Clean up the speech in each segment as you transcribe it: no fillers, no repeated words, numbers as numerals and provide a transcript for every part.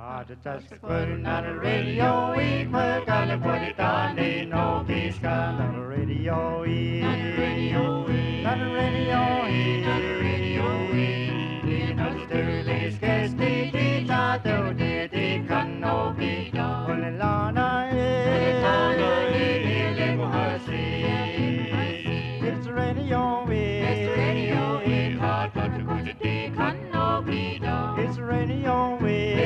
Just putting on the radio, we gotta put it on the no peace gun on the radio, on the radio, on the radio, on the radio, in the sterling sketch, the tato, the can no be done. On the lana, it's the radio, it's the radio, hard but to go to the can no be done. It's the radio,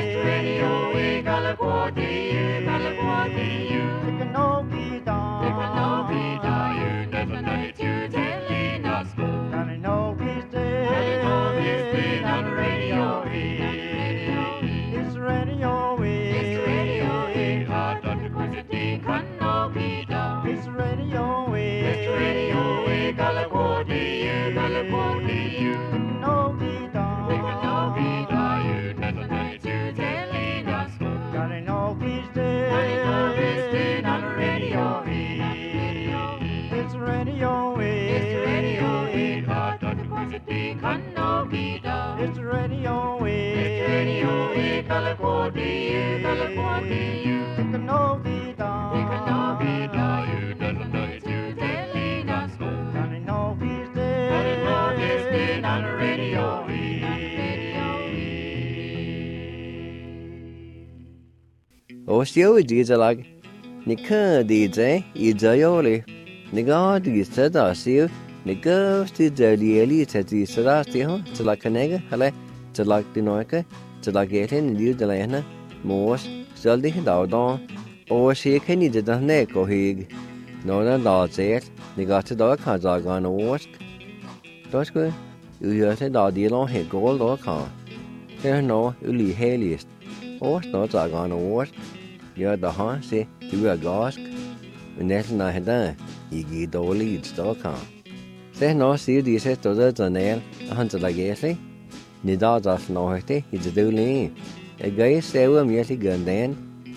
Osio dizalag Nika DJ Idayoli Niga di Sada Siu Niga Stidali Tati Sadastio Talakanega Hale Talak Dinoika Talagatin New Delana Mors Saldi Dawdon or she can eat the neck or hig Nona Dazet Nigata Dog Kazagan Wask Doska Uyata Dadilon He Gold or Car There no Uli Haliest or not Zagan Wask You're the Hansi, you a gosk, and that's not done. You get the leads to come. Say no, see, this is to the nail, a hunter like Essie. Nidad of Norty, it's a dooley. A gay sewer merely gun then.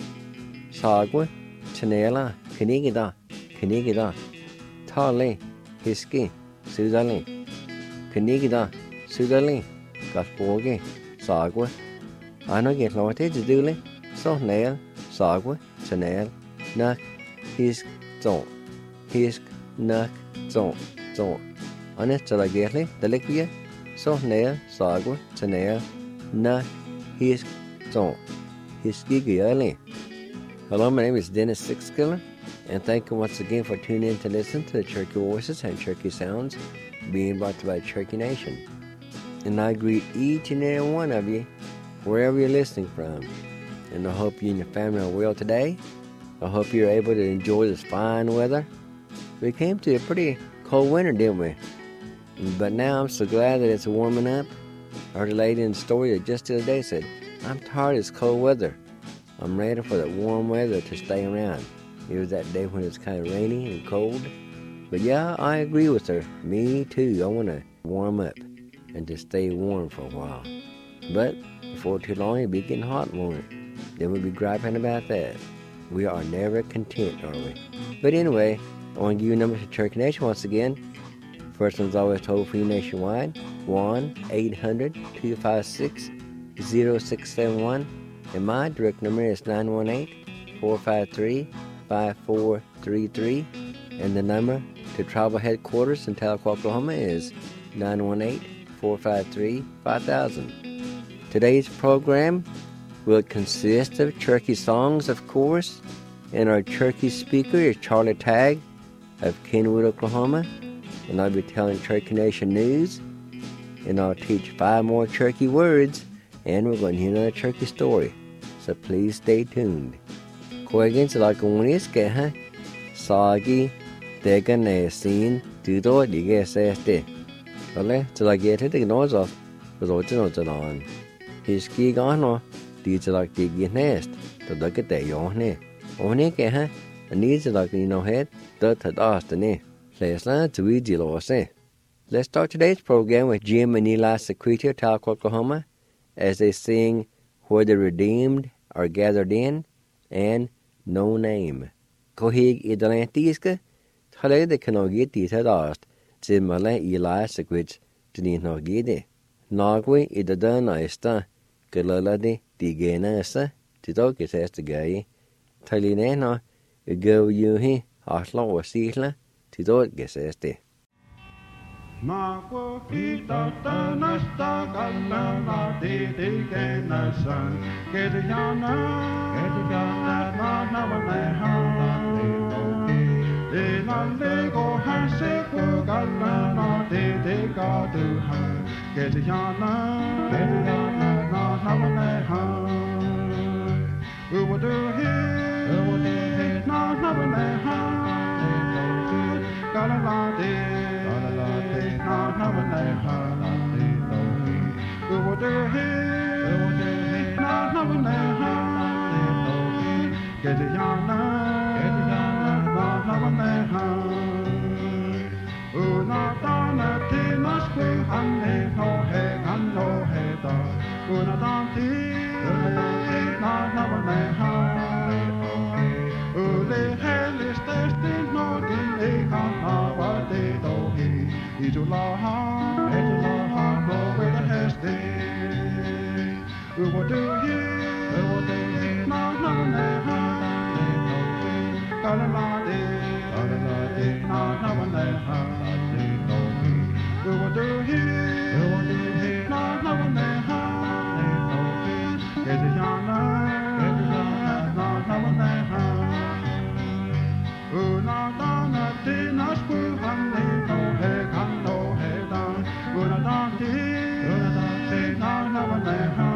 Sagwa, Chanela, Canigida, Tarley, Hisky, Sudali, Canigida, Sudali, Gasborgi, Sagwa. I know get Norty to dooley, so nail. Sagwa, Chanel, Nuck, Hisk, Zon, Nuck, Zon. Honest till I get it, the liquia, so nail, Sagwa, Chanel, Nuck, Hisk, Zon, Hiskigiali. Hello, my name is Dennis Sixkiller, and thank you once again for tuning in to listen to the Cherokee Voices and Cherokee Sounds being brought to you by Cherokee Nation. And I greet each and every one of you, wherever you're listening from. And I hope you and your family are well today. I hope you're able to enjoy this fine weather. We came to a pretty cold winter, didn't we? But now I'm so glad that it's warming up. I heard a lady in the story that just the other day said, I'm tired of this cold weather. I'm ready for the warm weather to stay around. It was that day when it was kind of rainy and cold. But yeah, I agree with her. Me too. I want to warm up and to stay warm for a while. But before too long, it'll be getting hot, won't it? Then we'll be griping about that. We are never content, are we? But anyway, I want to give you a number to Cherokee Nation once again. First one's always toll-free nationwide, 1-800-256-0671. And my direct number is 918-453-5433. And the number to tribal headquarters in Tahlequah, Oklahoma is 918-453-5000. Today's program will consist of Cherokee songs, of course, and our Cherokee speaker is Charlie Tagg of Kenwood, Oklahoma, and I'll be telling Cherokee Nation news, and I'll teach 5 more Cherokee words, and we're going to hear another Cherokee story, so please stay tuned. Koigin sila kuniske ha, sagi tega nesin tudo dige seste. Ole sila gete de nozo, bezote nozolan. Hiski gano. Like the nest, to look at the yone. Only can a needs like no head, that had asked the name. Let's learn to read the law say. Let's start today's program with Jim and Eli Secretio, Tahlequah, Oklahoma, as they sing Where the Redeemed Are Gathered In and No Name. Kohig Idalantiska, Tale the Kanogiti had asked, Zimala Eli Secret to the Nogide. Nogwe Idadana Esta. Galadi the Ganasa, to dog is as the guy. Talinena, a go you he, Asla or Sila, to dog is as the. Nako kita tanasta kalana de kenasan Kedjana na namaneha De nandego hase ko kalana de kaduha Kedjana na namaneha Uwadu he na namaneha Kalana de na namaneha Uwadu he na namaneha Kedjana na namaneha Una dana tinas ku hanne no he da Una danti na namaneha Ule helis testin no din e kana wa de dohi Itulaha no we the heste Uwadu he na namaneha Kalalade na namaneha Uwadu he na namaneha Kedjana na namaneha Una dana tinas ku hanne no he da Una danti na namaneha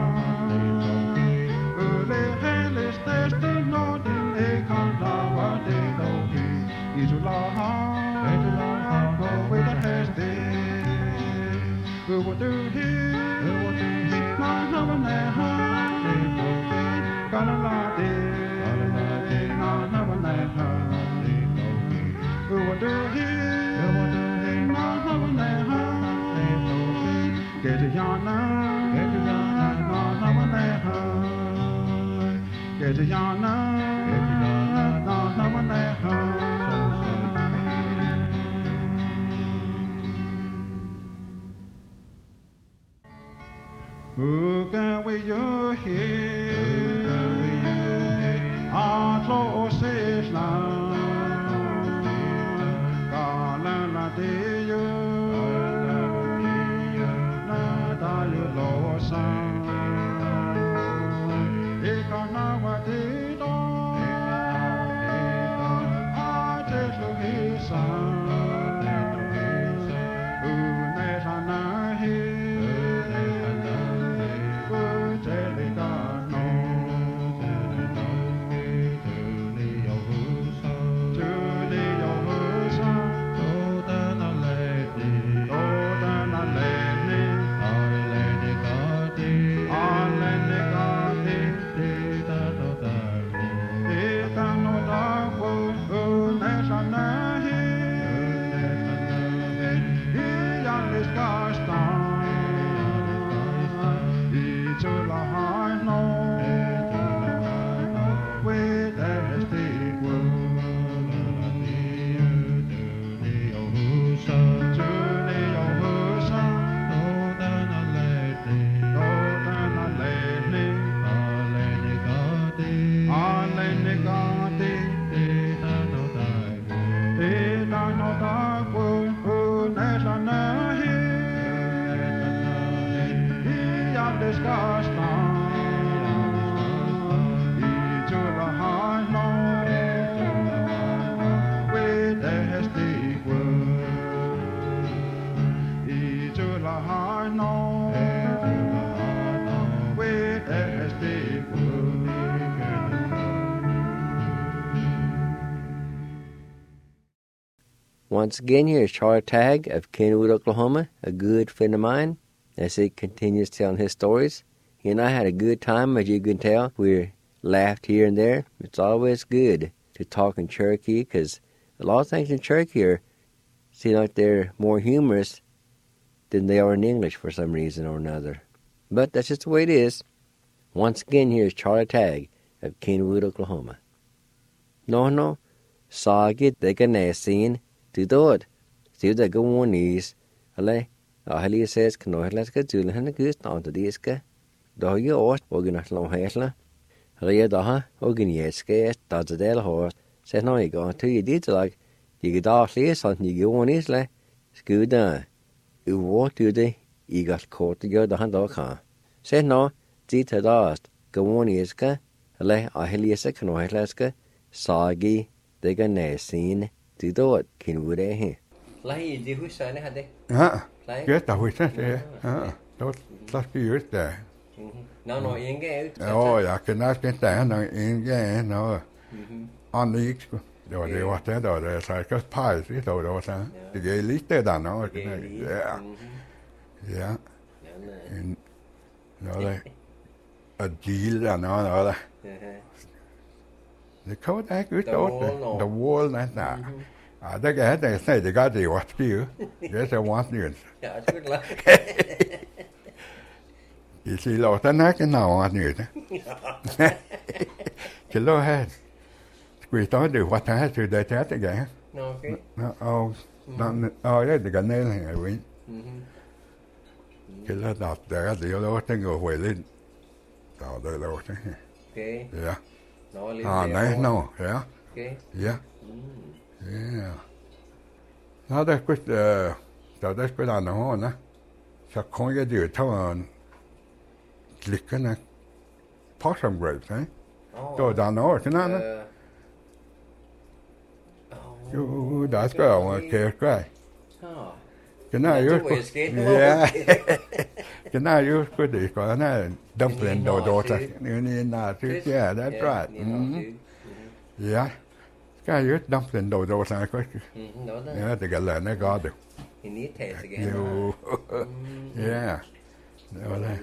Ule helis testin no din e kana wa de dohi Itulaha no we the heste Uwadu he na namaneha Kalalade na namaneha Uwadu he na namaneha Kedjana na namaneha Kedjana na namaneha Who can we you hear? Our close is now. Galana de you, nada you losa. Ikanawa de do, I just look his son. Unetana he. Once again, here's Charlie Tagg of Kenwood, Oklahoma, a good friend of mine, as he continues telling his stories. He and I had a good time, as you can tell. We laughed here and there. It's always good to talk in Cherokee, because a lot of things in Cherokee seem like they're more humorous than they are in English for some reason or another. But that's just the way it is. Once again, here's Charlie Tagg of Kenwood, Oklahoma. No, sagit de ganesin. Từ tốt, xíu tại cái môn ý, ở đây says, can nói là cái chữ là nó cứ tao từ đi cái. đó cái ớt và cái nát lòng hết là rồi đó ha và cái nhẹ cái đóจะได้ละsẽ nói cái thứ gì là cái đó là sản những cái món là cứ đó ưu tú đấy ý cái khó cái đó đó cả sẽ nói chỉ thấy đó cái món cái là ở đây sẽ cái nói là cái sagi để cái này xin chỉ đó khi nào đấy hè lấy gì hút sai này hả đấy cái tàu hút sai đó cái gì đó nó nói yên cái ja cái nó yên cái nó on the då det var det då det så kan pais det då så det är lite där nå ja nå det a deal där nå det det kör det ut då the wall där det är det säger det går det vad det är så vad det ja det är i sig låt den här kan nå nu det lå här Quỳ tối được qua tháng từ đời chết cái vậy. Nó đấy thì cái này là người quý. Cái là đọc để cái điều đó trên người về lên. Đọc đời đâu chứ. Yeah. Này nó, yeah. Yeah. Yeah. Nó đây quyết đó đây quyết là nó nè. Sao không cái điều thao click cái này. Possum grapes, ấy. Đó là nó cái nào nè. That's good. Okay, great. Cái này cái này có đi có này dumpling đồ chắc nên là thứ yeah, that's right. Yeah. Cái này dumpling đồ sao có. Yeah, thì cái là nó có được. Yeah. Đó là.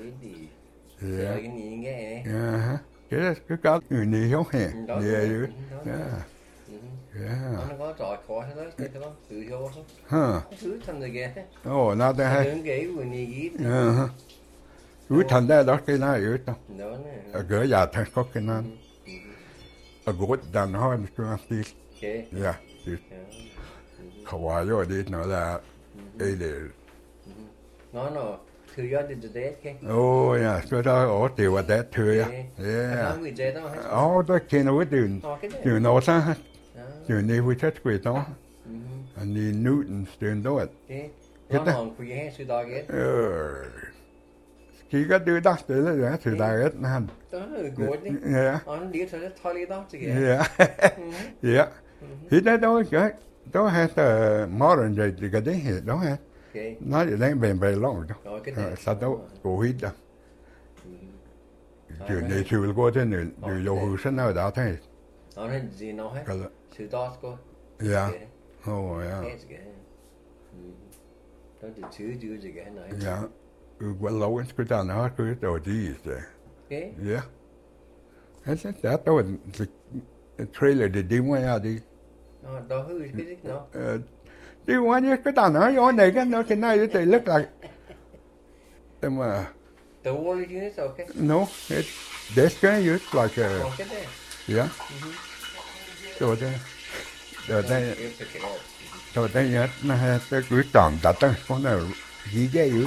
Yeah. Cái có người đi không hề. Yeah. Nó có trò khó thế đó, cái đó tự vô thôi. Thứ thành rồi kìa. Nó đây hay. Những cái người này gì? Thứ thành đây đó cái nào yếu đâu. Đó nè. Gỡ già thành có cái nào. Gột đàn hoa cái nào đi. Yeah. Khẩu rồi đi nó là đây để. Nó thứ do đi để cái. Yeah, cái đó ở tiểu ở đấy thứ ya. Yeah. Nó người chơi đó. Đó cái nào cái điều nó sao? Điều này vui chất quỷ đó. Anh đi Newton tiền đó. Nó hòn quỷ hay sự đó cái. Khi cái đứa đó thì là sự đó hết nè. Đó là gột đi. Nó đi thôi thôi đi đó chứ kìa. Yeah. Thì đó cái đó hay là modern day thì cái đấy đó ha. Nó thì đang bền bền lắm đó. Sao đó cổ hít đó. Điều này chịu qua thế này điều dầu hữu sinh nào đó thế. Nó là gì nó hết. Sự đó có. Yeah. Yeah. Đó thì chứ gì cái này. Yeah. Well, low it's good down now. Good to these there. Okay. Yeah. That's it. That was the trailer they did one out the. Đó hư cái gì nó. Đi qua như cái tàu nó này cái này thì look like. The wall unit okay. No, this guy is like a. Yeah. Rồi đây nhá, nó hay cái cuối tuần đã tới con nào gì vậy chứ?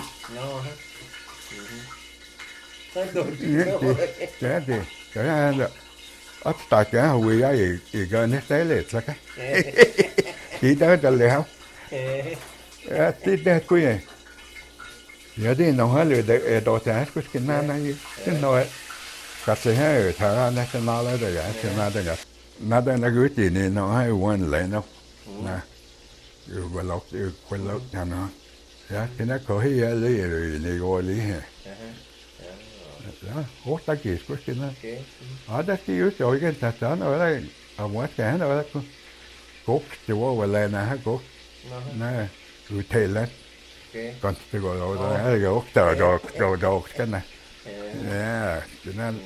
Cái này là ấp tại cái hồi ấy thì cái này thế là sao cái? Chỉ tới cho lẽ không? Tí đây cuối này. Giờ đi nó hay lừa để đồ trái của cái này cái nói cái gì hay thằng anh cái nào là đấy cái nào đấy nó đây nó gửi tiền này nó hay quên lại nó nè quên lộc nhà nó cái nó có hay lấy rồi này gọi lấy hè đó hốt ta kỹ của cái nó ở đây cái yếu rồi cái thật đó nó ở đây ở ngoài cái nó ở đây cốt chỉ qua lại nè ha cốt nè rồi thề lên còn cái gọi là cái gốc đồ cái này cho nên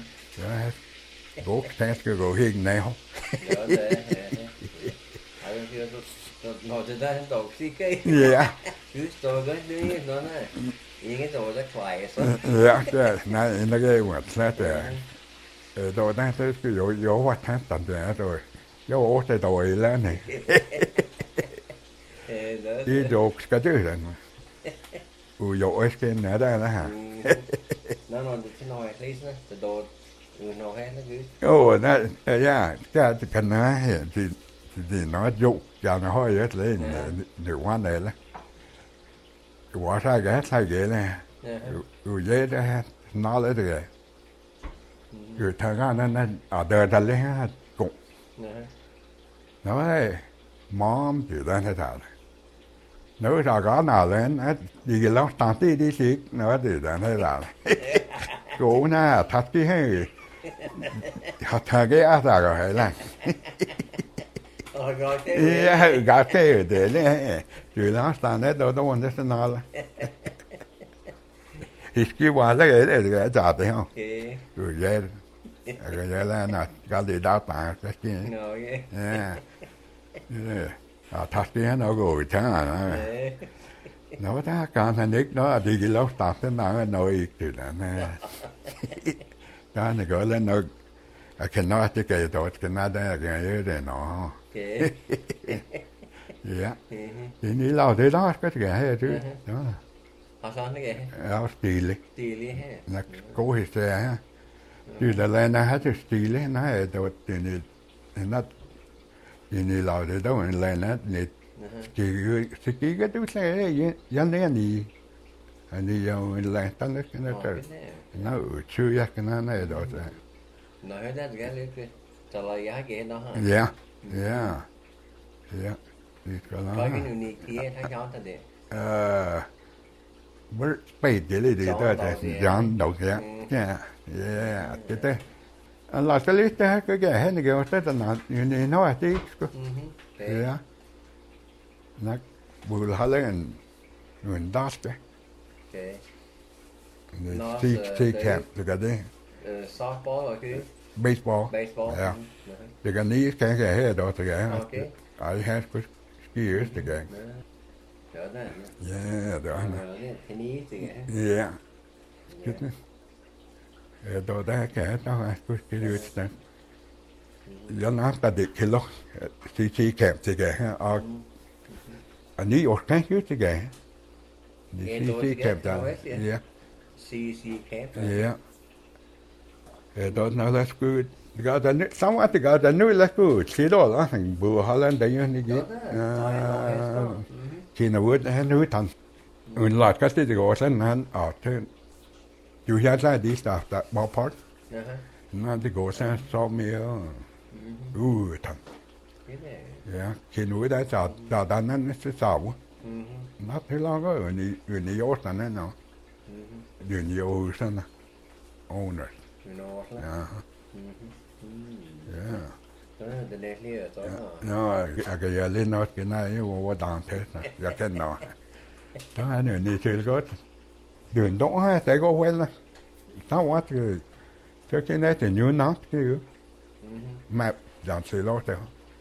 gốc thế cái gỗ hiền này không nóจะได้ดอกซี่cây cứ tôi cái nó này những cái đồ rất khoái cái này nó cái vật sát rồi đồ đó cái dỗ vật hết tận thế rồi dỗ cái đồ lên này đi đồ cái thứ này mà dỗ cái này đó là hả nó lisa the dog no hết nó cứ Ồ, cái cần nói thì nó dụ cho nó hơi hết lên được quan này là quả sai ghế này rồi dễ đó nó lấy được rồi thời gian nó ở đời ta lấy cũng nó đấy móm thì ra thế nào nếu sao có nào lên đi cái lúc tao đi xí nó thì ra thế nào cũng na thật cái hay thật cái ác rồi hay là gặp cái để này rồi nó tao đấy đâu đâu nó sẽ nói là thì cái quả cái để trả đấy không rồi vậy là nó cái gì đào tạo cái gì thật cái nó rồi thế nào nó ta càng thành nick nó đi cái lúc tập thế nào nó từ đó nè đó này gọi là nó cái nó cái đó cái nó đây cái này nó dạ thì nghĩ lâu thế đó cái cái thứ đó họ sao nó kìa stili nó cố hết xe ha chứ là nó hết stili nó là đồ thì nó thì lâu thế đó mình lên nó chỉ cái thứ xe dân đấy anh đi vào lại tăng cái nó chưa cái nó này đó rồi nói hết ra cái lấy cái trả lời giá kia đó hả yeah thì có cái điều này kia thấy cháu thật đấy mới bây giờ đi đó thì dọn đầu kia yeah cái thế là cái lý thế cái hết này cái thế là như nói chứ yeah nó bù lại lên mình đắt đấy see camp được cái đấy softball rồi cái baseball yeah được cái ní cái hết đó thì cái I had good years to go yeah đó yeah đó đã cái đó good years đó giờ nó ta được cái lúc see camp thì cái anh đi ở cái chứ thì cái see camp đó yeah see camp yeah đó nó là good cái đó nó sống ở cái đó nó là good chỉ đó là thằng bùa họ lên đấy như vậy khi nào vớt hắn nuôi thằng mình lọt cái gì gọi là hắn ở trên chủ nhà ra đi staff that ballpark nó đi gọi là sawmill thằng yeah khi nuôi đấy sao đàn nó sẽ sao nó thấy lo có người nhiều thằng nó người nhiều thằng owner yeah no cái lên nó cái này nó đàn thế này cái nó đó anh người đi chơi có đường đó ha sẽ có quen là sao quá cái này thì như nó chứ map giảm xí lót thôi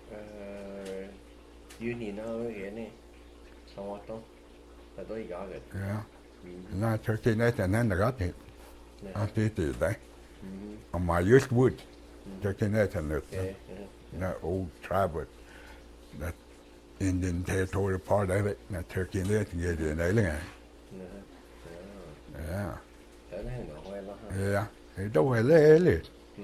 you need nó cái này sao quá tốt là tôi gọi được nó cái này thì nên là gót thì anh thì đấy mà use wood cái này thì được that old tribe that Indian territory part of it that Turkey there to get in đấy là yeah thì đâu phải lẽ liền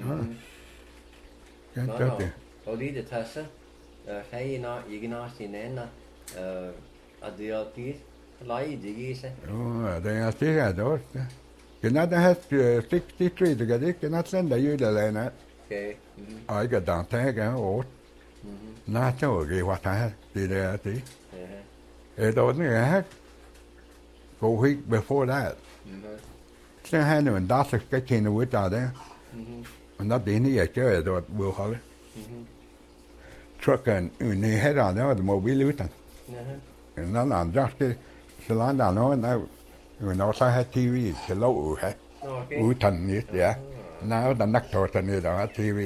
cái đó thì tôi đi từ thật á thấy nó gì cái nó thì nên là ở điều tí lấy gì sao đây là tí là đó cái nó đã hết 63 thì cái nó lên đấy dưới là nè ở cái đàn thế cái ổ nó cho cái hoạt thái thì đây tí cái đó nó hết go week before that thế hai người mình đáp cái chuyện nó với trò đấy nó đi như vậy chơi rồi vừa hỏi truck and người hết rồi đó là một bí lưới thằng nó làm cho cái lá nào nó người nó sai hết TV cái lâu hết thành như vậy nó đã nắc thôi thành như đó TV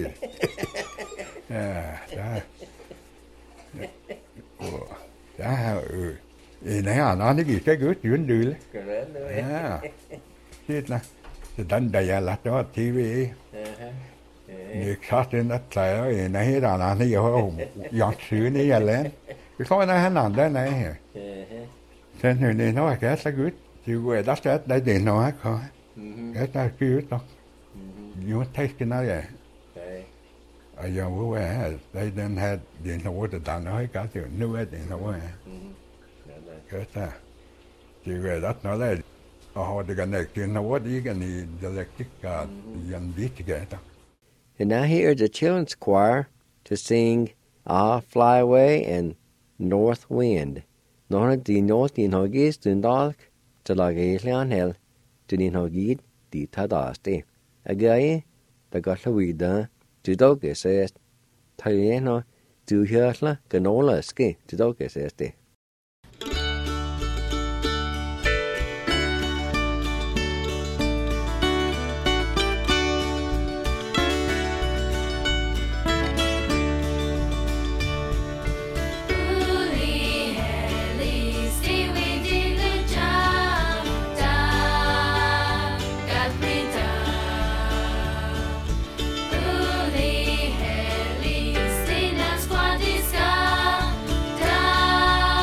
đó thì nãy nó cái gì cái gửi chuyển đi đấy chứ là thì đánh đầy là đó TV như khác trên đất trời đó nãy đó là nó giờ giọt sữa này giờ lên cái khối nó làm đấy này thế này nó là cái sẽ gửi chứ về đất sẽ để tiền nó hết thôi cái ta kêu đó You taking out there. Okay. I know where they didn't have the water down there. I got you new it in the way. Good. You read that now that. Oh, they're gonna get what you can the electric young beat together. And now here's the children's choir to sing Ah Fly Away and North Wind. Nó đi north in hogis dun dalk til la gelian hel to din hogid di tadasti. Again, the Gatlawida, to doge says, Taliano, to Hirla, Ganola ski, to doge says de. Da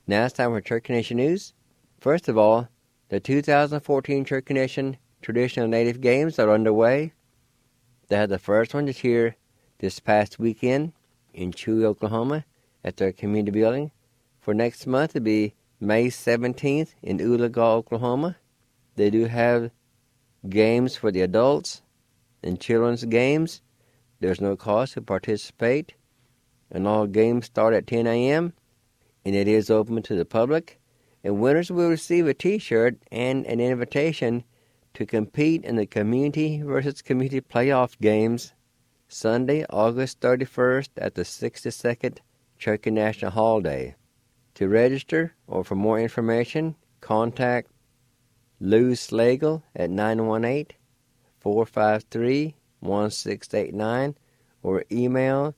Now it's time for Cherokee Nation News. First of all, the 2014 Cherokee Nation Traditional Native Games are underway. They had the first one this past weekend in Chewy, Oklahoma, at their community building. For next month, it'll be May 17th in Oologah, Oklahoma. They do have games for the adults and children's games. There's no cost to participate, and all games start at 10 a.m., and it is open to the public. And winners will receive a T-shirt and an invitation to compete in the Community versus Community Playoff Games Sunday, August 31st at the 62nd Cherokee National Hall Day. To register or for more information, contact Lou Slagle at 918-453-1689 or email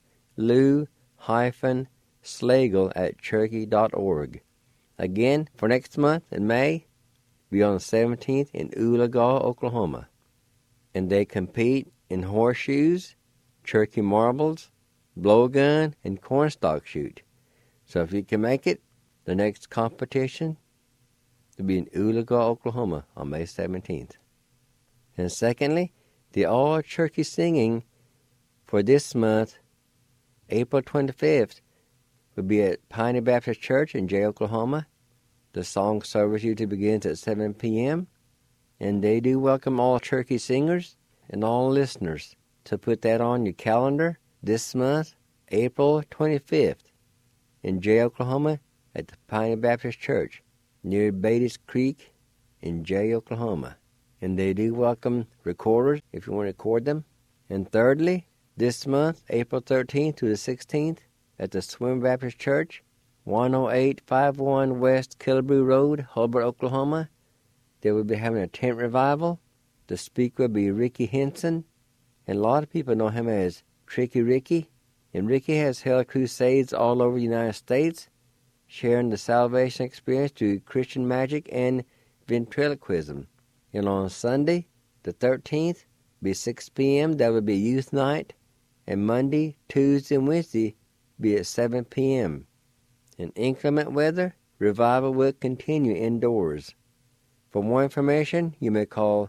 lou-slagle@cherokee.org. Again, for next month in May, be on the 17th in Oologah, Oklahoma. And they compete in horseshoes, Cherokee marbles, blowgun, and cornstalk shoot. So if you can make it, the next competition will be in Oologah, Oklahoma on May 17th. And secondly, the All Cherokee Singing for this month, April 25th, will be at Piney Baptist Church in Jay, Oklahoma. The song service usually begins at 7 p.m., and they do welcome all Cherokee singers and all listeners to put that on your calendar this month, April 25th, in Jay, Oklahoma, at the Piney Baptist Church near Beatty's Creek in Jay, Oklahoma. And they do welcome recorders if you want to record them. And thirdly, this month, April 13th to the 16th, at the Swim Baptist Church, 10851 West Killebrew Road, Hulbert, Oklahoma, they will be having a tent revival. The speaker will be Ricky Henson, and a lot of people know him as Tricky Ricky. And Ricky has held crusades all over the United States, sharing the salvation experience through Christian magic and ventriloquism. And on Sunday, the 13th, be 6 p.m., that will be youth night, and Monday, Tuesday, and Wednesday be at 7 p.m. In inclement weather, revival will continue indoors. For more information, you may call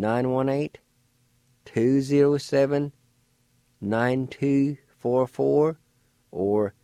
918-207-9244 or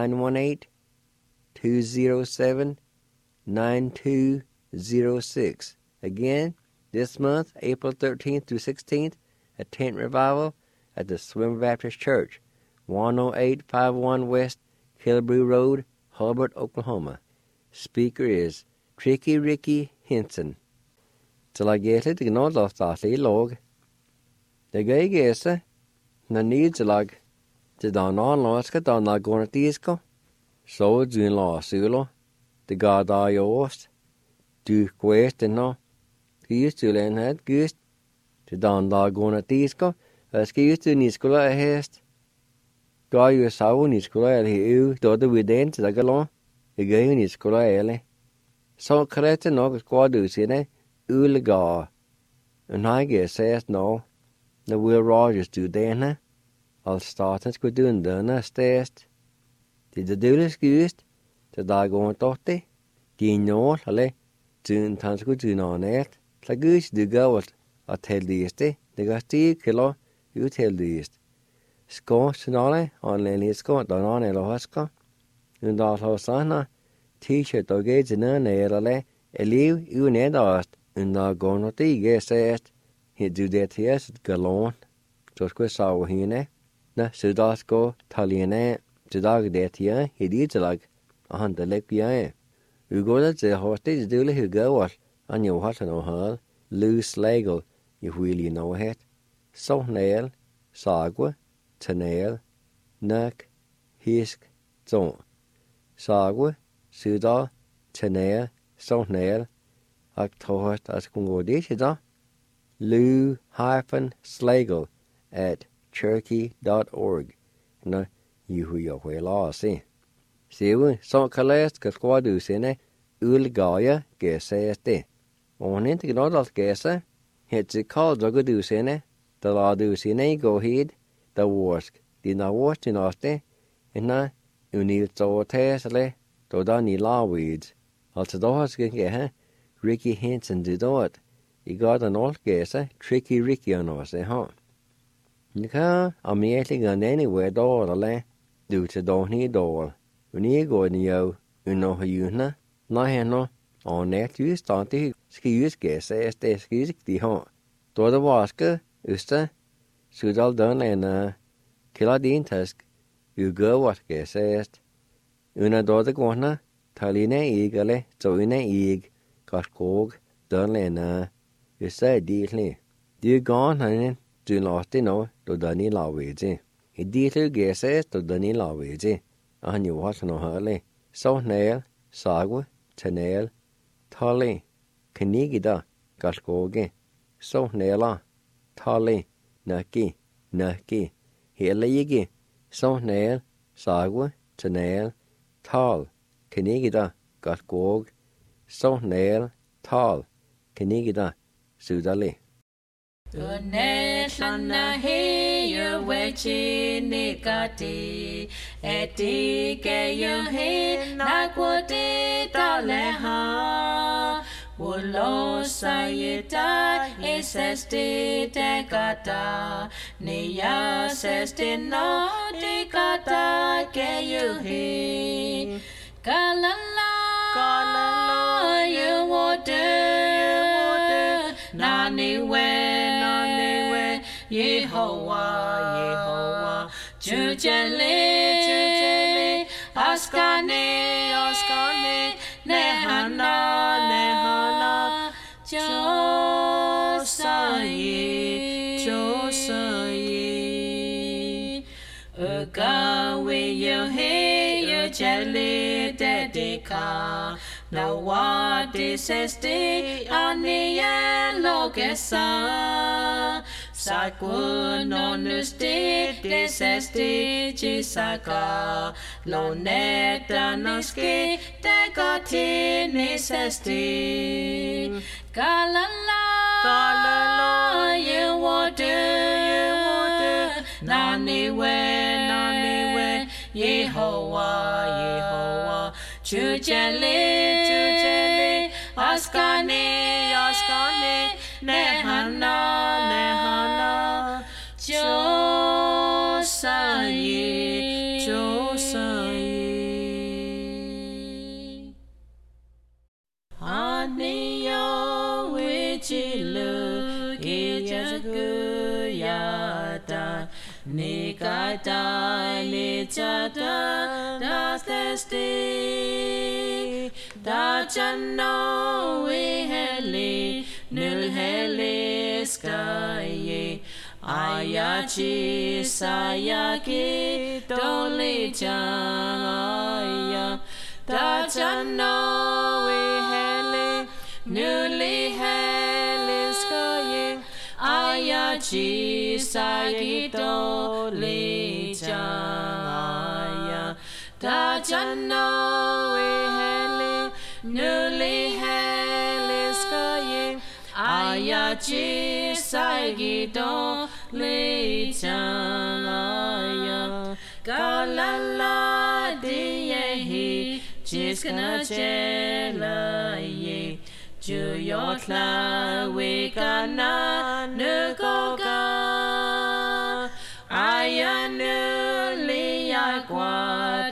918-207-9206. Again, this month, April 13th through 16th, a tent revival at the Swim Baptist Church, 10851 West Killebrew Road, Hulbert, Oklahoma. Speaker is Tricky Ricky Henson. Til I get it, gnod of the log. The guy guess, na needs lag, the don on loska don la gornatisco. So dun la sulo, the god I ost. Du quest no. Used to learn that gust. The don la gornatisco, as used to niscola hest. Guy you saw niscola he do the within to the galon. The guy niscola ele. So correct no squadus in it. Oologah. And I guess says no. The Will Rogers do then. I'll start and go doing the stest. Did the doodles gust? The dog on totti? Din no, ale. Soon times go do on it. The goose do go at I tell these day. The gusty kilo, you tell these. Sco sonale on Lenny Scott don on Elohasco. And all Hosanna. T-shirt dog gauge in an ale. Eliu, you need asked. And the gone the says he do that yes galon. Just go saw hine. Na so das go Taliene to dog that here he did like a hundred leg yeah. You go that the hostage do who go what on your hot no hall. Lou Slagle, you really know it. So nail, sagwa, tanail, nuck, hisk, zon. Sagwa, suda, tanail, so nail. October as Congo Dishida, Lou-Slagle at cherokee.org. No, you who your way law see. See, we so calest Casquadu Sene, Oologah, Gesseste. On into Gnodal Gessa, hits a call Dogadu Sene, the law do Sene go heed, the worsk, did not watch in Oste, and na, you need so testle, do Danny Lawweed. Also dohas ge Ricky Henson did it. He got an old guess, Tricky Ricky on us, Nika, I'm yetting on anywhere door the lay, do to don't need door. When you go in you know how you na, no, on that you start to ski guess as the skis the home. Do the wasker, uster, should all done and kill a dean tusk, you go what guess as. Una do the corner, Talina eagerly, so in a egg, got cog, done and you say dearly. Do you gone, honey? Do lost no, to Danny Lawweed. He dearly guesses to Danny Lawweed. And you watch no hurley. So nail, sagwa, tenail, tolly, canigida, got cogi. So naila, tolly, nucky, here yigi. So nail, sagwa, tenail, tall, canigida, got gog. So nail, tall, canigida, sudali. Uneshana he wechi nikati etike he nakwati taleha Wulo sayita isesti tekata niya sesti no tekata ke he kalala you water nani Yehovah, Jujele, Askane, Nehana, Josaye, Ugawe, you jelly, dedica. Now what is este on the yellow gessa? Sakun on the state, this este chisaka. Loneta noski, tegoti necesti. Galala, you water, naniwe, Yehovah. Jujele, Askane, Nehana, Josaye. Aniyo wichilu, Ijaguyata, Nikata, Nichata, Dasesti. Dachano we heli, nul heli skaye. Ayachi sayaki doli chaya. Dachano we heli, nuli heli skaye. Ayachi sayaki doli chaya. Dachano we heli. Newly heliskaye ayachi saigidon lichanaya galala diyehi jiskana chelaye juyotla wekana nukoga ayanuli agua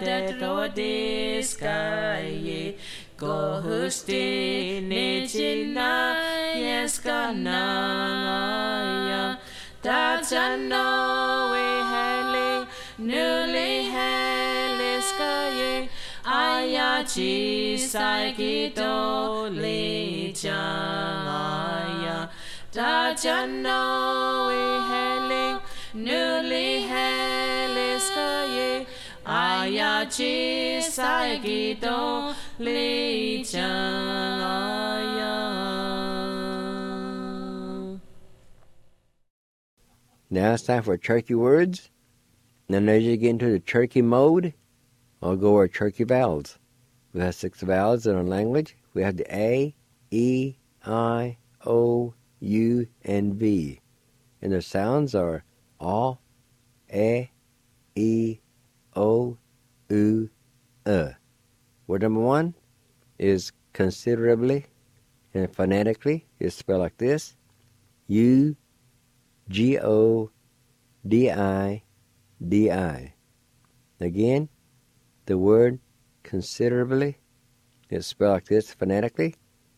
tetodiskaye Go husti nichina yeskanaya Dachano we heli nuli heliskaye Ayachi saikito lichanaya Dachano we heli nuli heliskaye Ayachi saigito lichanaya. Now it's time for turkey words. Then as you get into the turkey mode, I'll go our turkey vowels. We have 6 vowels in our language. We have the A, E, I, O, U, and V. And the sounds are A, E, O, U, Word number 1 is considerably, and phonetically it's spelled like this: U-G-O-D-I-D-I. Again, the word considerably is spelled like this phonetically: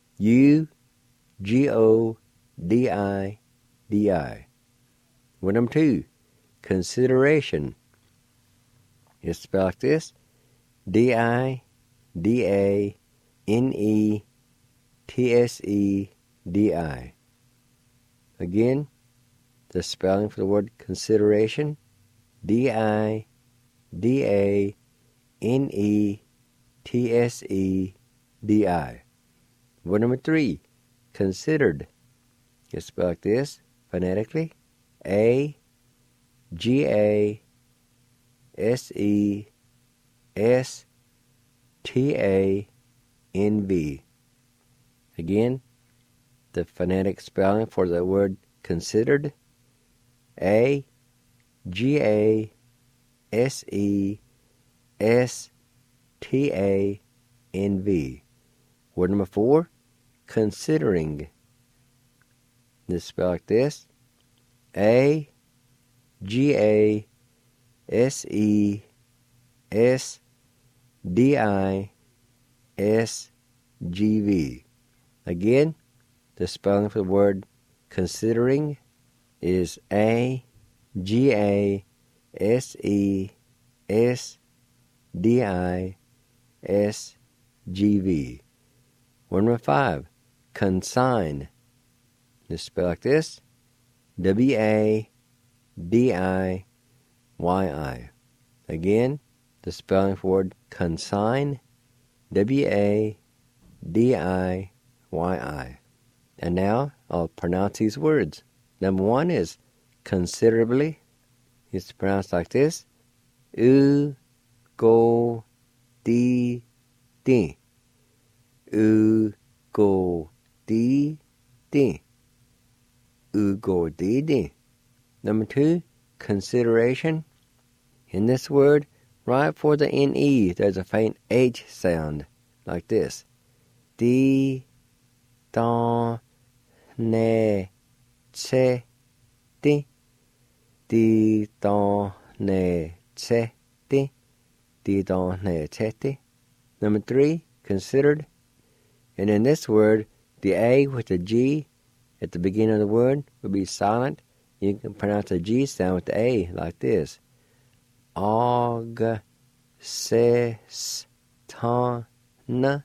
U-G-O-D-I-D-I. Word number 2, consideration, is spelled like this: D-I-D-A-N-E-T-S-E-D-I. Again, the spelling for the word consideration: D-I-D-A-N-E-T-S-E-D-I. Word number 3, considered, is spelled like this phonetically: A-G-A-S-E-S-T-A-N-V. Again, the phonetic spelling for the word considered: A-G-A-S-E-S-T-A-N-V. Word number 4, considering, is spelled like this: A-G-A-S-E-S-D-I-S-G-V. Again, the spelling for the word considering is A-G-A-S-E-S-D-I-S-G-V. Word number 5, consign, is spelled like this: W-A-D-I-Y-I. Again, the spelling for word consign: W-A-D-I-Y-I. And now I'll pronounce these words. Number 1 is considerably. It's pronounced like this: U-Go-D-D. U-Go-D-D. U-Go-D-D. Number 2, consideration. In this word, right before the N-E, there's a faint H sound, like this: D-Don-Ne-Che-Di. Di-Don-Ne-Che-Di. Di-Don-Ne-Che-Di. Number 3, considered. And in this word, the A with the G at the beginning of the word would be silent. You can pronounce the G sound with the A like this: Og-ses-ton-na.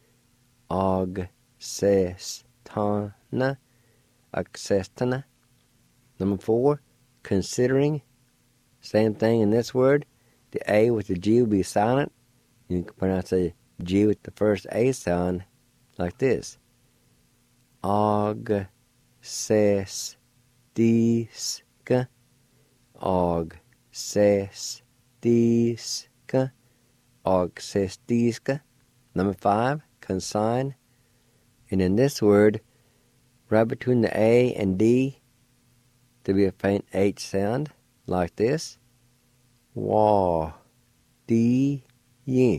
Og-ses-ton-na. Og-ses-ton-na. Number 4, considering. Same thing in this word. The A with the G will be silent. You can pronounce the G with the first A sound like this: Og-ses-dis-ka. Og-ses-dis-ka. Og-ses-dis-ka. Number 5, consign. And in this word, right between the A and D, there'll be a faint H sound like this: Wa-di-yi.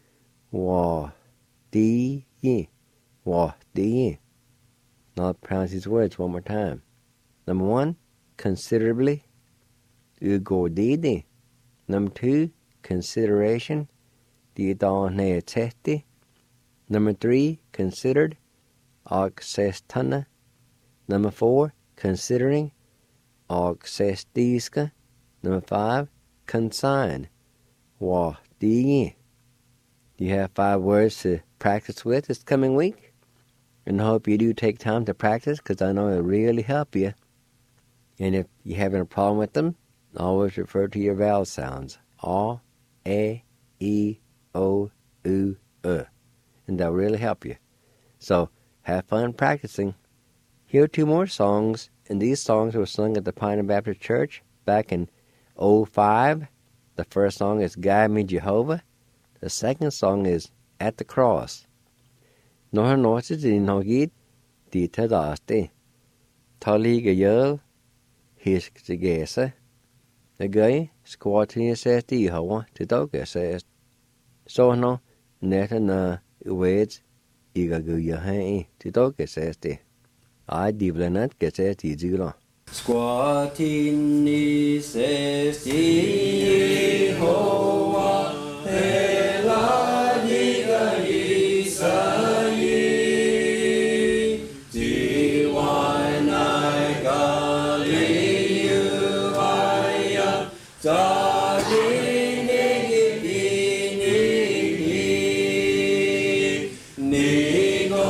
Wa-di-yi. Wa-di-yi. Now I'll pronounce these words one more time. Number 1, considerably. U-Go-di-di. Number 2, consideration. Di-Don-Ne-Che-Di. Number 3, considered. Og-ses-ton-na. Number 4, considering. Og-ses-dis-ka. Number 5, consign. Wa-di-yi. You have 5 words to practice with this coming week. And I hope you do take time to practice, because I know it'll really help you. And if you're having a problem with them, always refer to your vowel sounds: A, E, I, O, U, E. And they'll really help you. So, have fun practicing. Here are 2 more songs, and these songs were sung at the Pioneer Baptist Church back in 2005. The first song is Guide Me Jehovah. The second song is At the Cross. Når nå til din hogid, de til daste. Ta lige gjør, hisk til gæse. Det gøy, skår til jeg sæt i hova til dog jeg sæt. Så nå, neta na uwed igaguyahe tito keseste. I divlenat kesesti jilo. Squatini sesti hoa hela diga isayi diwanai galiyuaya zadini nigo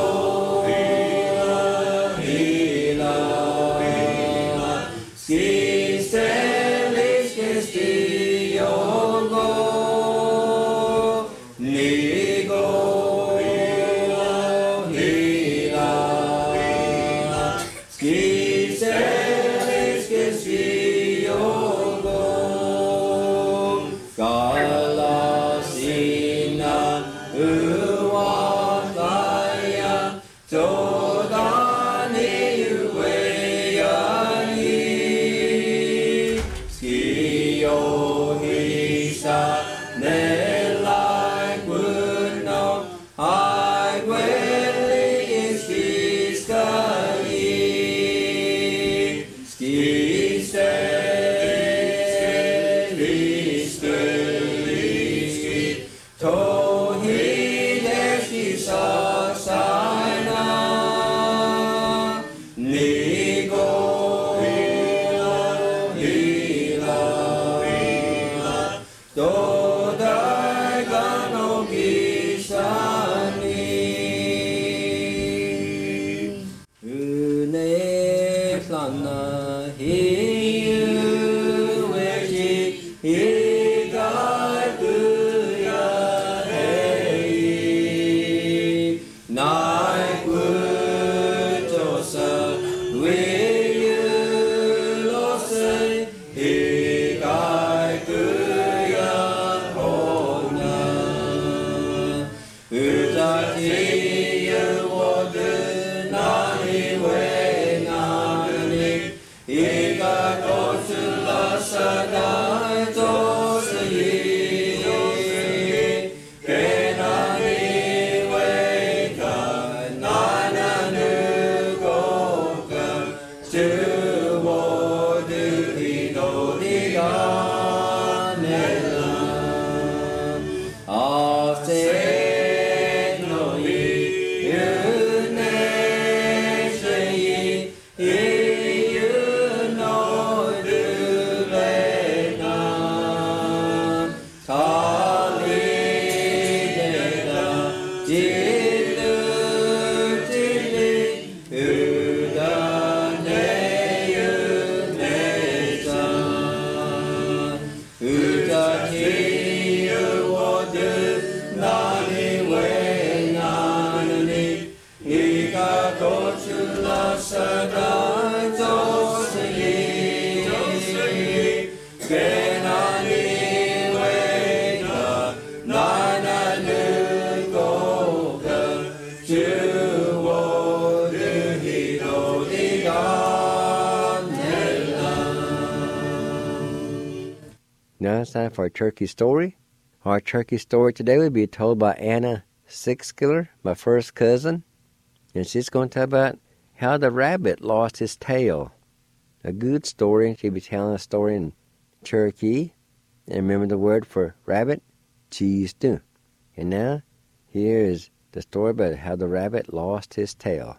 Now it's time for a turkey story. Our turkey story today will be told by Anna Sixskiller, my first cousin. And she's going to tell about how the rabbit lost his tail. A good story. She'll be telling a story in Cherokee. And remember the word for rabbit? Cheese stew. And now, here is the story about how the rabbit lost his tail.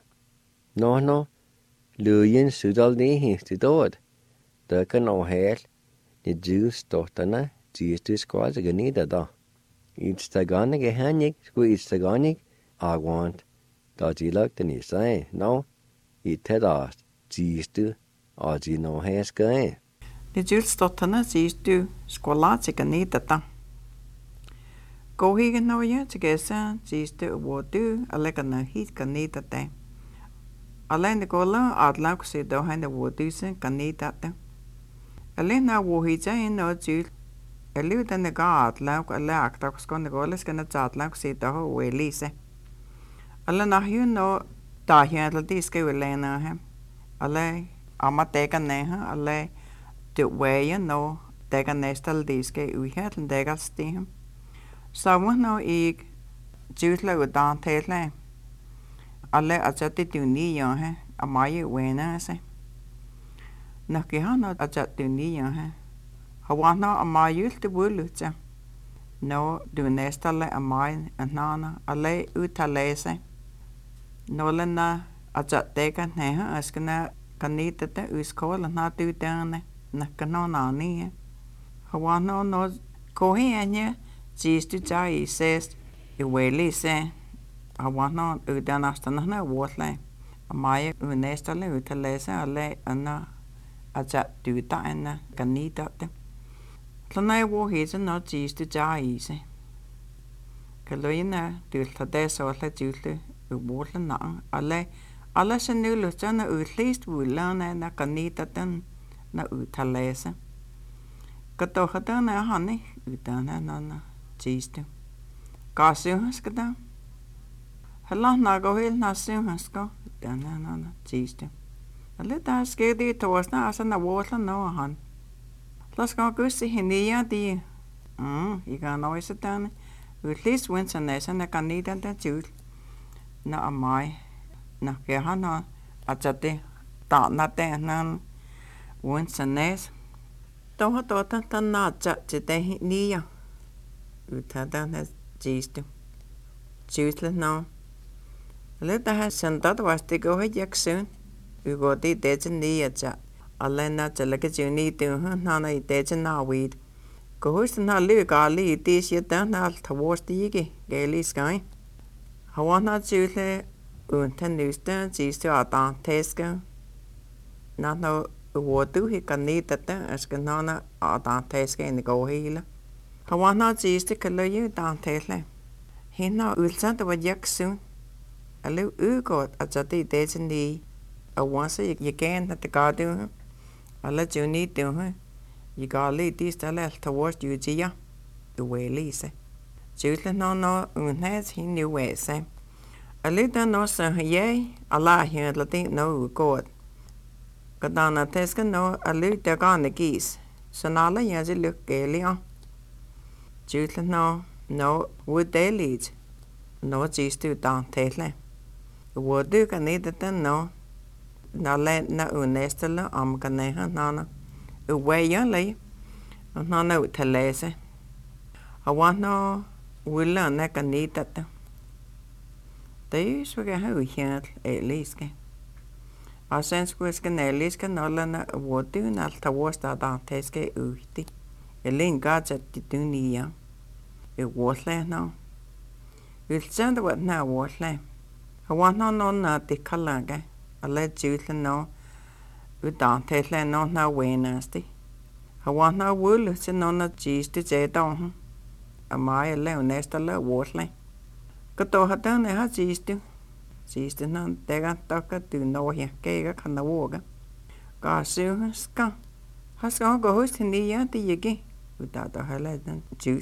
No, luyin sudal nihi studod. The can o hair. The Jews tohtana, Jesus squads a ganida da. It's the ganic a hanik, squeeze the ganic, I want. Does he look than he say, no? He ted asked, Jesus, or you know has gone. The Jews tohtana, Jesus, squalats a ganida da. Go he no ya to get son, Jesus would do, a leg on a heat ganida day. Alain the gola, I'd like to say, though, and the wood do sen ganida da. Alina wuhija in no jul. Elu den the god lauk a lack that was going to go let's get a jot lauk see the whole way lise. Alana you know da here the disc will lena him. Ale ama take a neha ale the way you know take a nestal disc we had and they got steam. Someone no egg chữ là ở đàn thế này alle ở chỗ tiêu ní giờ ha ở máy ở quê nữa xem nó kia nó ở chỗ tiêu ní giờ ha họ nó ở máy dưới tiêu bự lắm chứ nó đường này sẽ là ở máy nó alle ở thà lệ xem nó lên ở chỗ đây cái này ha ở cái này tới ở school là nó tiêu tiền này nó cái nó nào nè họ nó cố hết nhé chỉ tu trái sẽ về lý sẽ họ nó ở đây nó vót lại mai ở này sẽ là ở thà lệ sẽ là nó ở chỗ tiêu tiền nè cái này đó lần này vô hết nó chỉ tu trái sẽ cái lối này từ thật đấy sau là chịu từ ở bố là nặng alle sẽ nữ lực cho nó ở least vui lên này nó cái này đó nó ở thà lệ sẽ cái tổ hợp đó này hả này ở đó nó chỉ tu cá siêu hết cái đó hello nó có hết nó siêu hết có đó nó chỉ tu alle ta cái đi thôi nó sẽ nó vô là nó hả let's go cứ xí hình đi đi ý cái nói sẽ ta này at least Winston này sẽ là cái này đó chữ nó ở mai nó kia nó ở chỗ đây tạo nó tên nó Winston này tôi họ tôi ta nó chặt chỉ đây ní à ta đó là chữ là nó lấy ta sinh ta tôi phải go hết giấc sớm go đi để trên ní à chặt alle nó chỉ là cái chữ ní từ nó này để trên nào weed có hồi nó lưu cả lưu tí xí đó nó thấu tí cái lý cái họ nó chữ là thân lưu đó chỉ số ở thế cái nó vô tư thì cần đi tất cả cái nó ở thế cái này có hay là họ nó chỉ là cái lời thế là hiện nó sang tôi giấc xuống lưu có ở chỗ tí để trên đi ở ngoài sẽ cái cái nó có được ở chữ ní được ha you got to lead this to towards you chia the way lisa chữ là nó hết thì nhiều way xem ở lý đó nó sẽ hay Allah hiện là tiếng nó có cái đó là thế cái nó ở lý đó có này kis so nó là nhà chỉ được cái liền chữ là nó would they lead nó chỉ từ đó thế là would do cái này đó nó lên nó nest là cái này ha nó ở quê nhớ lấy nó nấu thề lệ sẽ họ nó vui lên này cái này tật đấy số cái hơi hiện at least cái ở sen cái này at least cái nó là nó vô tư nó thấu στα đó thế cái tí cái linh cá chất tí nia cái vô lên nó cái chân đó nó vô lên họ nó là tí khá là cái ở lại chữ là nó ở đó thế là nó quen nè họ nó vui là cho nó chỉ để chế tạo à mai là nesta là vót lên cái tổ hợp đó này hết chỉ nó để cái tao cái từ nô hiện cái khăn nó vô cái siêu hết có hối thì đi á thì gì cái người ta hay là chữ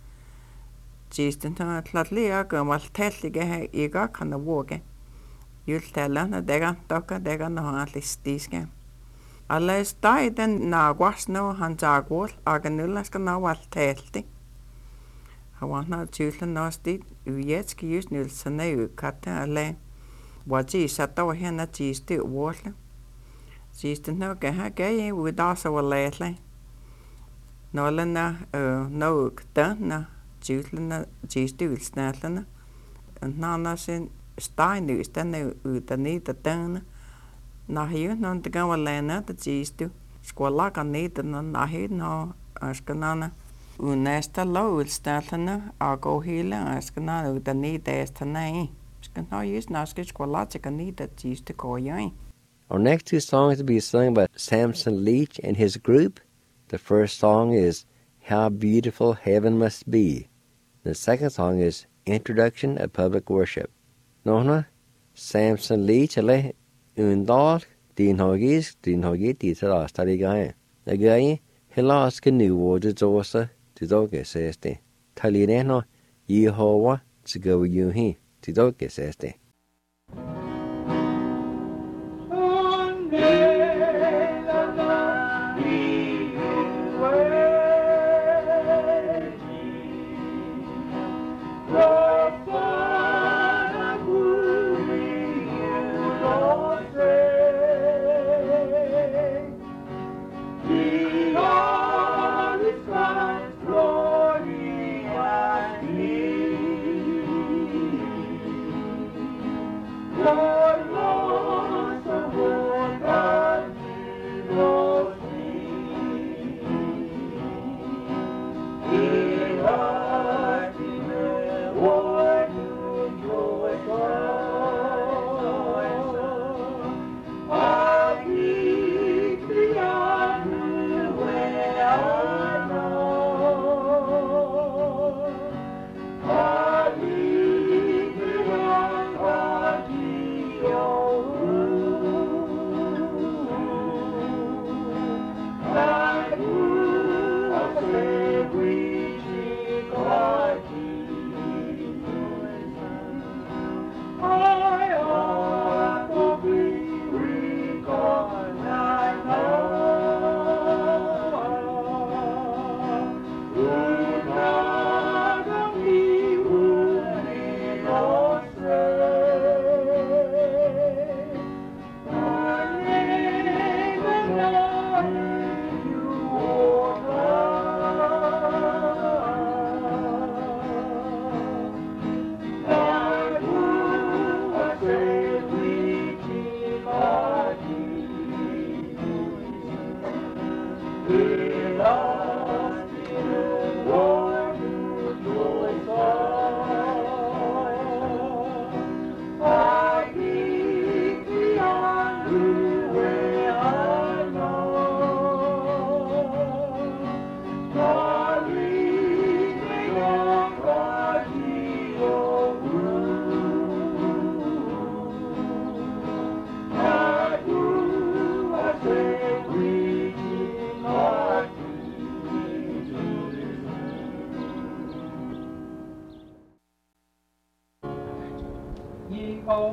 chỉ nó lát lia cái mà thét thì cái gì cái khăn nó vô cái yêu thế là nó để cái nó hàng listis cái alle stai den na was no han jagwol aganullas kan na wal telti hawana chula no sti uyetski us nil sanay kata alle waji sataw hena chisti wol chisti no ka ha ke u da so wale no lana no kta na chula na chisti usnatla na na sin stai nu stanay utani tatana na hiu non te gan wala na te chistu skola kan ni te non na hiu no askanana unesta lo ulstalana ago hila askanana utani te stanai skana yus na skola te kan ni te chistu ko yai. Our next two songs to be sung by Samson Leach and his group. The first song is How Beautiful Heaven Must Be. The second song is Introduction of Public Worship. Nona Samson Leach ale undal din hogis ti sara stari gae again hilas ke new word zosa ti doge seste talineno Yehovah to go you he ti doge seste. Oh,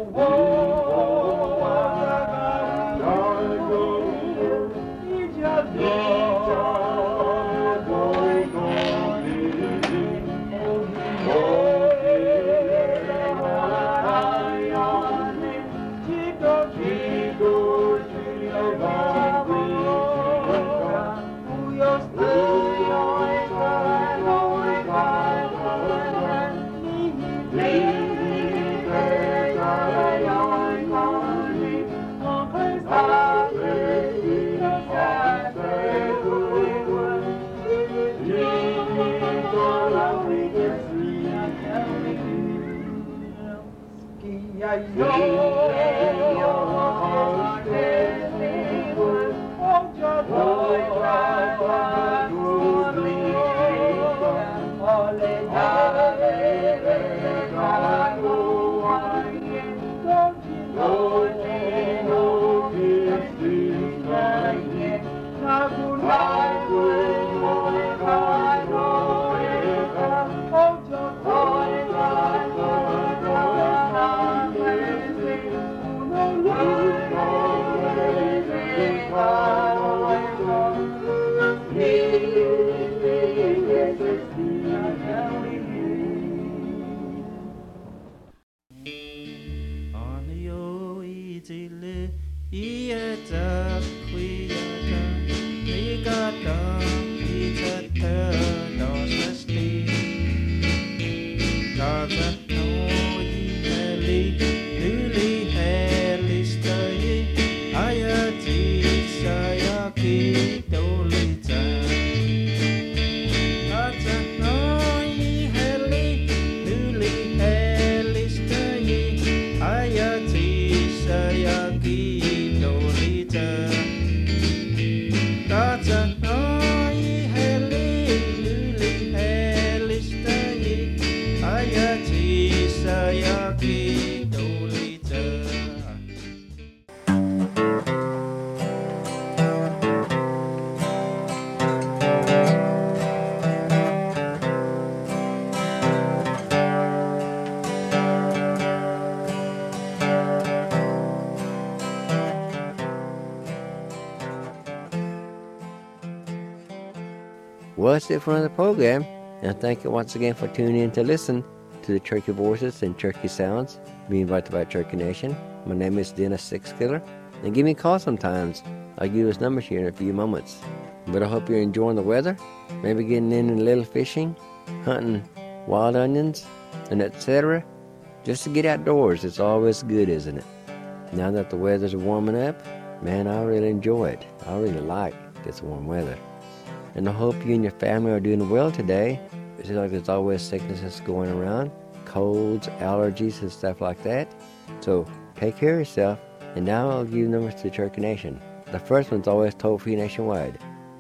Well, that's it for another program, and thank you once again for tuning in to listen to the Cherokee Voices and Cherokee Sounds being invited by Cherokee Nation. My name is Dennis Sixkiller, and give me a call sometimes. I'll give you his number here in a few moments. But I hope you're enjoying the weather, maybe getting in a little fishing, hunting wild onions, and etc. Just to get outdoors, it's always good, isn't it? Now that the weather's warming up, man, I really enjoy it. I really like this warm weather. And I hope you and your family are doing well today. It seems like there's always sicknesses going around, colds, allergies, and stuff like that. So take care of yourself. And now I'll give you numbers to the Cherokee Nation. The first one's always toll-free nationwide,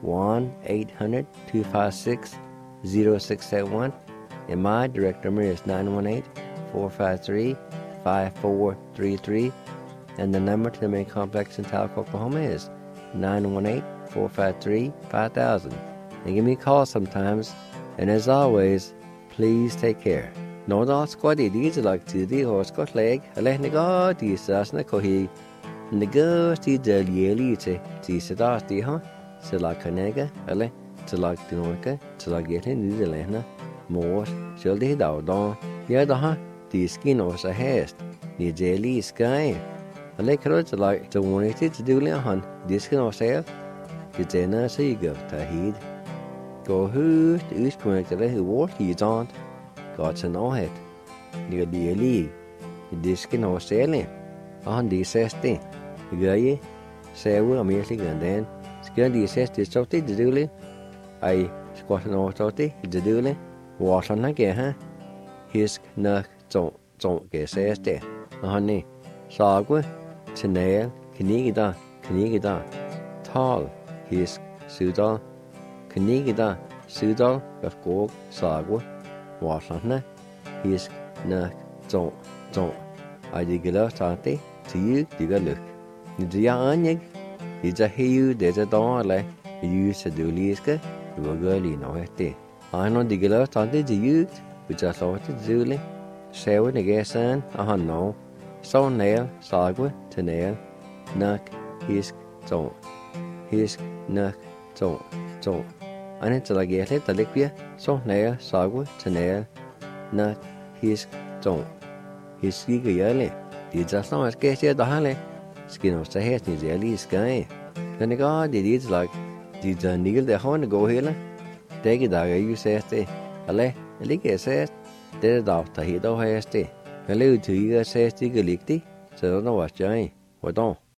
1-800-256-0671. And my direct number is 918-453-5433. And the number to the main complex in Talcott, Oklahoma is 918-453-5000. And give me a call sometimes. And as always, please take care. No da squaddy these like to the horse got leg, a let nigga these as na cohi. And the girls the yelite, the sedasti, huh? So like a nega, a le, to like the norca, to like getting the lena, more, shall they down, yeah, the huh? The skin was a haste, the jelly sky. A lake roads like the one to do a hunt, this can also the dinner so you go to heed. Go who is connected who walk you on. God's an all head. You'll be a league. This can also on the 60. You go ye, say we'll immediately and then. Skin the 60 salty to do it. I squat an authority to do it. Wash on again, huh? His knock don't get says there. Honey, sagwa, Chanel, Knigida, tall, his sudal, Knigida, sudal, of gog, sagwa, Washana, his knock don't. I dig a lot to you, dig a look. The young, it's a hew, there's a dollar, you used to do Liska, you were girly, no, I know dig a lot to the youth, which I thought it's Zuli. Say what I guess, son, no. så nære, sagde til nære, nok, hisk, to. Hisk, nok, to. Ane til at give lidt, der ligger så nære, sagde til nære, nok, hisk, to. Hisk ikke jælle. Det er snart skal jeg der have. Skal nu tage hæsten i det lige skal. Den går det er slag. Det er nikkel der hånden går hele. Det er ikke der er jo sæt det. Eller ligger sæt. Det er der der helt over hæste. Jeg lever til ikke sæt ikke ligge. Så der var jeg. Hvordan?